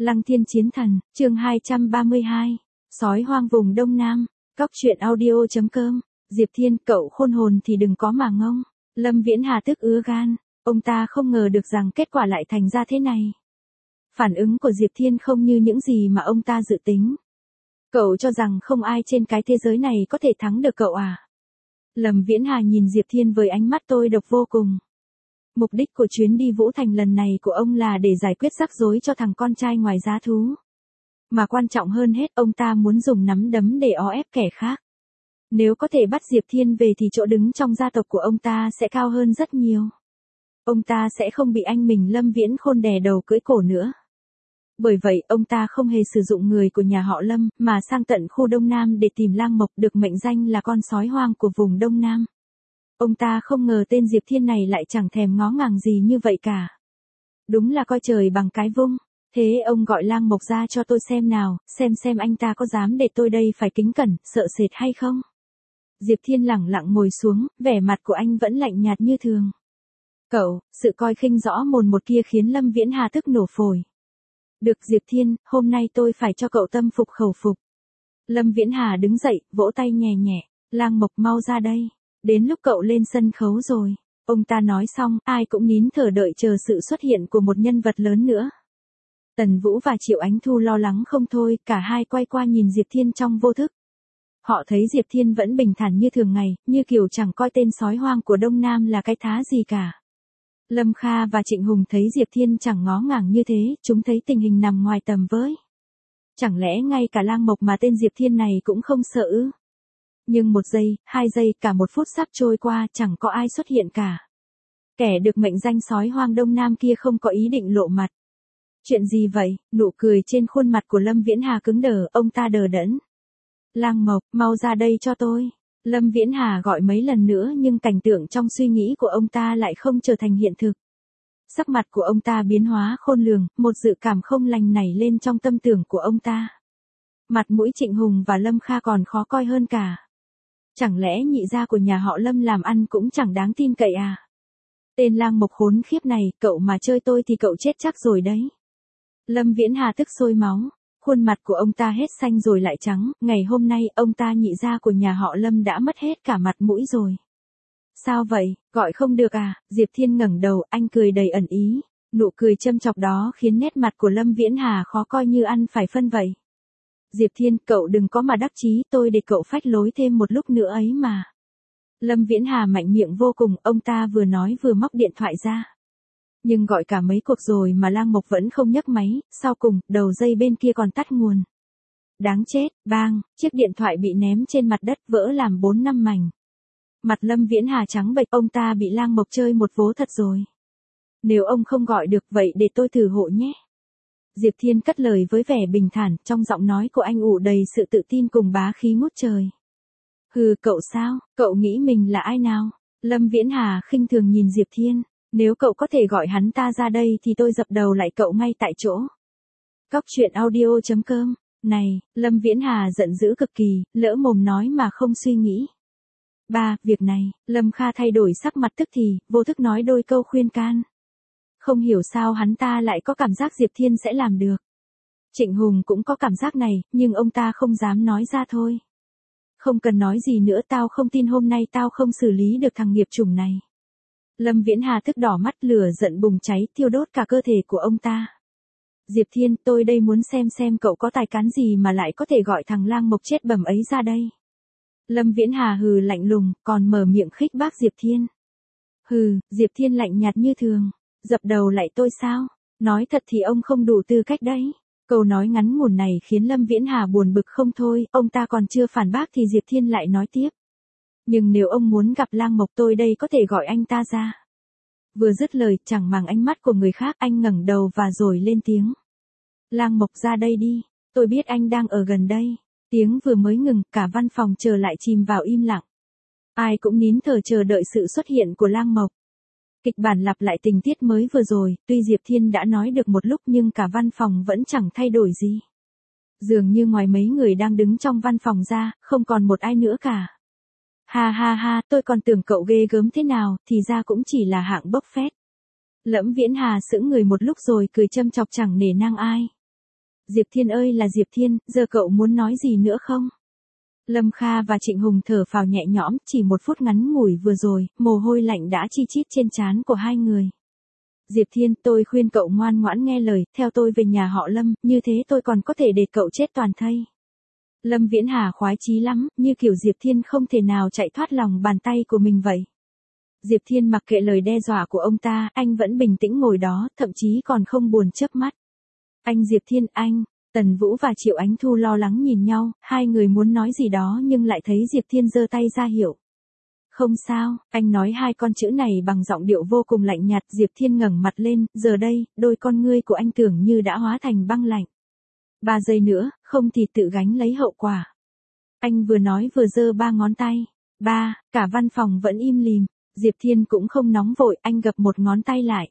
Lăng Thiên Chiến Thần, chương 232. Sói hoang vùng Đông Nam. Cóc truyện audio.com. Diệp Thiên, cậu khôn hồn thì đừng có mà ngông. Lâm Viễn Hà tức ứa gan. Ông ta không ngờ được rằng kết quả lại thành ra thế này. Phản ứng của Diệp Thiên không như những gì mà ông ta dự tính. Cậu cho rằng không ai trên cái thế giới này có thể thắng được cậu à? Lâm Viễn Hà nhìn Diệp Thiên với ánh mắt tôi độc vô cùng. Mục đích của chuyến đi Vũ Thành lần này của ông là để giải quyết rắc rối cho thằng con trai ngoài giá thú. Mà quan trọng hơn hết, ông ta muốn dùng nắm đấm để o ép kẻ khác. Nếu có thể bắt Diệp Thiên về thì chỗ đứng trong gia tộc của ông ta sẽ cao hơn rất nhiều. Ông ta sẽ không bị anh mình Lâm Viễn Khôn đè đầu cưỡi cổ nữa. Bởi vậy, ông ta không hề sử dụng người của nhà họ Lâm, mà sang tận khu Đông Nam để tìm Lang Mộc, được mệnh danh là con sói hoang của vùng Đông Nam. Ông ta không ngờ tên Diệp Thiên này lại chẳng thèm ngó ngàng gì như vậy cả. Đúng là coi trời bằng cái vung. Thế ông gọi Lang Mộc ra cho tôi xem nào, xem anh ta có dám để tôi đây phải kính cẩn, sợ sệt hay không. Diệp Thiên lẳng lặng ngồi xuống, vẻ mặt của anh vẫn lạnh nhạt như thường. Cậu, sự coi khinh rõ mồn một kia khiến Lâm Viễn Hà tức nổ phổi. Được Diệp Thiên, hôm nay tôi phải cho cậu tâm phục khẩu phục. Lâm Viễn Hà đứng dậy, vỗ tay nhẹ nhẹ. Lang Mộc mau ra đây. Đến lúc cậu lên sân khấu rồi. Ông ta nói xong, ai cũng nín thở đợi chờ sự xuất hiện của một nhân vật lớn nữa. Tần Vũ và Triệu Ánh Thu lo lắng không thôi, cả hai quay qua nhìn Diệp Thiên trong vô thức. Họ thấy Diệp Thiên vẫn bình thản như thường ngày, như kiểu chẳng coi tên sói hoang của Đông Nam là cái thá gì cả. Lâm Kha và Trịnh Hùng thấy Diệp Thiên chẳng ngó ngàng như thế, chúng thấy tình hình nằm ngoài tầm với. Chẳng lẽ ngay cả Lang Mộc mà tên Diệp Thiên này cũng không sợ ư? Nhưng 1 giây, 2 giây, cả 1 phút sắp trôi qua, chẳng có ai xuất hiện cả. Kẻ được mệnh danh sói hoang Đông Nam kia không có ý định lộ mặt. Chuyện gì vậy? Nụ cười trên khuôn mặt của Lâm Viễn Hà cứng đờ, ông ta đờ đẫn. Lang Mộc, mau ra đây cho tôi. Lâm Viễn Hà gọi mấy lần nữa nhưng cảnh tượng trong suy nghĩ của ông ta lại không trở thành hiện thực. Sắc mặt của ông ta biến hóa khôn lường, một dự cảm không lành nảy lên trong tâm tưởng của ông ta. Mặt mũi Trịnh Hùng và Lâm Kha còn khó coi hơn cả. Chẳng lẽ nhị gia của nhà họ Lâm làm ăn cũng chẳng đáng tin cậy à? Tên Lang Mộc khốn khiếp này, cậu mà chơi tôi thì cậu chết chắc rồi đấy. Lâm Viễn Hà tức sôi máu. Khuôn mặt của ông ta hết xanh rồi lại trắng, ngày hôm nay ông ta nhị gia của nhà họ Lâm đã mất hết cả mặt mũi rồi. Sao vậy, gọi không được à? Diệp Thiên ngẩng đầu, anh cười đầy ẩn ý. Nụ cười châm chọc đó khiến nét mặt của Lâm Viễn Hà khó coi như ăn phải phân vậy. Diệp Thiên, cậu đừng có mà đắc chí, tôi để cậu phách lối thêm một lúc nữa ấy mà. Lâm Viễn Hà mạnh miệng vô cùng, ông ta vừa nói vừa móc điện thoại ra. Nhưng gọi cả mấy cuộc rồi mà Lang Mộc vẫn không nhấc máy, sau cùng, đầu dây bên kia còn tắt nguồn. Đáng chết, bang, chiếc điện thoại bị ném trên mặt đất vỡ làm 4-5 mảnh. Mặt Lâm Viễn Hà trắng bệch, ông ta bị Lang Mộc chơi một vố thật rồi. Nếu ông không gọi được vậy để tôi thử hộ nhé. Diệp Thiên cất lời với vẻ bình thản, trong giọng nói của anh ủ đầy sự tự tin cùng bá khí ngút trời. Hừ, cậu sao, cậu nghĩ mình là ai nào? Lâm Viễn Hà khinh thường nhìn Diệp Thiên. Nếu cậu có thể gọi hắn ta ra đây thì tôi dập đầu lại cậu ngay tại chỗ. Cóc truyện audio.com. Này, Lâm Viễn Hà giận dữ cực kỳ, lỡ mồm nói mà không suy nghĩ. Việc này, Lâm Kha thay đổi sắc mặt tức thì, vô thức nói đôi câu khuyên can. Không hiểu sao hắn ta lại có cảm giác Diệp Thiên sẽ làm được. Trịnh Hùng cũng có cảm giác này, nhưng ông ta không dám nói ra thôi. Không cần nói gì nữa, tao không tin hôm nay tao không xử lý được thằng nghiệp chủng này. Lâm Viễn Hà tức đỏ mắt, lửa giận bùng cháy, thiêu đốt cả cơ thể của ông ta. Diệp Thiên, tôi đây muốn xem cậu có tài cán gì mà lại có thể gọi thằng Lang Mộc chết bầm ấy ra đây. Lâm Viễn Hà hừ lạnh lùng, còn mở miệng khích bác Diệp Thiên. Hừ, Diệp Thiên lạnh nhạt như thường. Dập đầu lại tôi sao? Nói thật thì ông không đủ tư cách đấy. Câu nói ngắn ngủn này khiến Lâm Viễn Hà buồn bực không thôi, ông ta còn chưa phản bác thì Diệp Thiên lại nói tiếp. Nhưng nếu ông muốn gặp Lang Mộc tôi đây có thể gọi anh ta ra. Vừa dứt lời, chẳng màng ánh mắt của người khác, anh ngẩng đầu và rồi lên tiếng. Lang Mộc ra đây đi, tôi biết anh đang ở gần đây. Tiếng vừa mới ngừng, cả văn phòng chờ lại chìm vào im lặng. Ai cũng nín thở chờ đợi sự xuất hiện của Lang Mộc. Kịch bản lặp lại tình tiết mới vừa rồi, tuy Diệp Thiên đã nói được một lúc nhưng cả văn phòng vẫn chẳng thay đổi gì. Dường như ngoài mấy người đang đứng trong văn phòng ra, không còn một ai nữa cả. Ha, tôi còn tưởng cậu ghê gớm thế nào, thì ra cũng chỉ là hạng bốc phét. Lâm Viễn Hà sững người một lúc rồi cười châm chọc chẳng nể nang ai. Diệp Thiên ơi là Diệp Thiên, giờ cậu muốn nói gì nữa không? Lâm Kha và Trịnh Hùng thở phào nhẹ nhõm, chỉ 1 phút ngắn ngủi vừa rồi, mồ hôi lạnh đã chi chít trên trán của hai người. Diệp Thiên, tôi khuyên cậu ngoan ngoãn nghe lời, theo tôi về nhà họ Lâm, như thế tôi còn có thể để cậu chết toàn thây. Lâm Viễn Hà khoái chí lắm, như kiểu Diệp Thiên không thể nào chạy thoát lòng bàn tay của mình vậy. Diệp Thiên mặc kệ lời đe dọa của ông ta, anh vẫn bình tĩnh ngồi đó, thậm chí còn không buồn chớp mắt. Anh Diệp Thiên, anh, Tần Vũ và Triệu Ánh Thu lo lắng nhìn nhau, hai người muốn nói gì đó nhưng lại thấy Diệp Thiên giơ tay ra hiệu. Không sao, anh nói 2 con chữ này bằng giọng điệu vô cùng lạnh nhạt. Diệp Thiên ngẩng mặt lên, giờ đây, đôi con ngươi của anh tưởng như đã hóa thành băng lạnh. 3 giây nữa, không thì tự gánh lấy hậu quả. Anh vừa nói vừa giơ 3 ngón tay. 3, cả văn phòng vẫn im lìm. Diệp Thiên cũng không nóng vội, anh gập 1 ngón tay lại.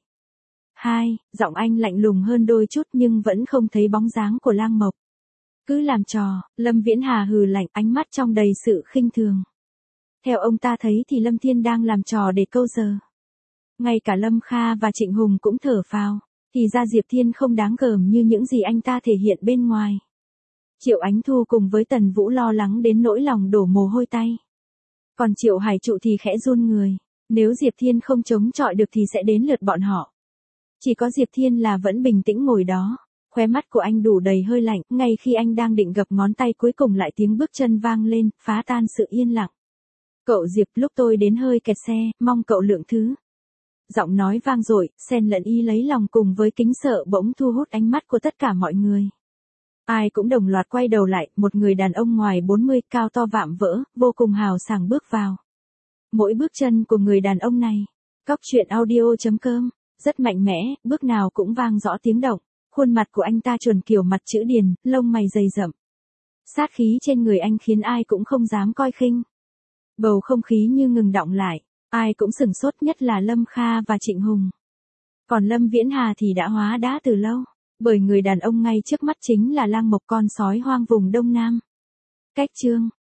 2, giọng anh lạnh lùng hơn đôi chút nhưng vẫn không thấy bóng dáng của Lang Mộc. Cứ làm trò, Lâm Viễn Hà hừ lạnh, ánh mắt trong đầy sự khinh thường. Theo ông ta thấy thì Lâm Thiên đang làm trò để câu giờ. Ngay cả Lâm Kha và Trịnh Hùng cũng thở phào, thì ra Diệp Thiên không đáng gờm như những gì anh ta thể hiện bên ngoài. Triệu Ánh Thu cùng với Tần Vũ lo lắng đến nỗi lòng đổ mồ hôi tay. Còn Triệu Hải Trụ thì khẽ run người, nếu Diệp Thiên không chống chọi được thì sẽ đến lượt bọn họ. Chỉ có Diệp Thiên là vẫn bình tĩnh ngồi đó, khóe mắt của anh đủ đầy hơi lạnh, ngay khi anh đang định gập ngón tay cuối cùng lại tiếng bước chân vang lên, phá tan sự yên lặng. Cậu Diệp, lúc tôi đến hơi kẹt xe, mong cậu lượng thứ. Giọng nói vang dội, xen lẫn ý lấy lòng cùng với kính sợ bỗng thu hút ánh mắt của tất cả mọi người. Ai cũng đồng loạt quay đầu lại, một người đàn ông ngoài 40, cao to vạm vỡ, vô cùng hào sảng bước vào. Mỗi bước chân của người đàn ông này, coctruyện.audio.com, rất mạnh mẽ, bước nào cũng vang rõ tiếng động. Khuôn mặt của anh ta chuẩn kiểu mặt chữ điền, lông mày dày rậm. Sát khí trên người anh khiến ai cũng không dám coi khinh. Bầu không khí như ngừng đọng lại, ai cũng sửng sốt, nhất là Lâm Kha và Trịnh Hùng. Còn Lâm Viễn Hà thì đã hóa đá từ lâu, bởi người đàn ông ngay trước mắt chính là Lang Mộc, con sói hoang vùng Đông Nam. Cách chương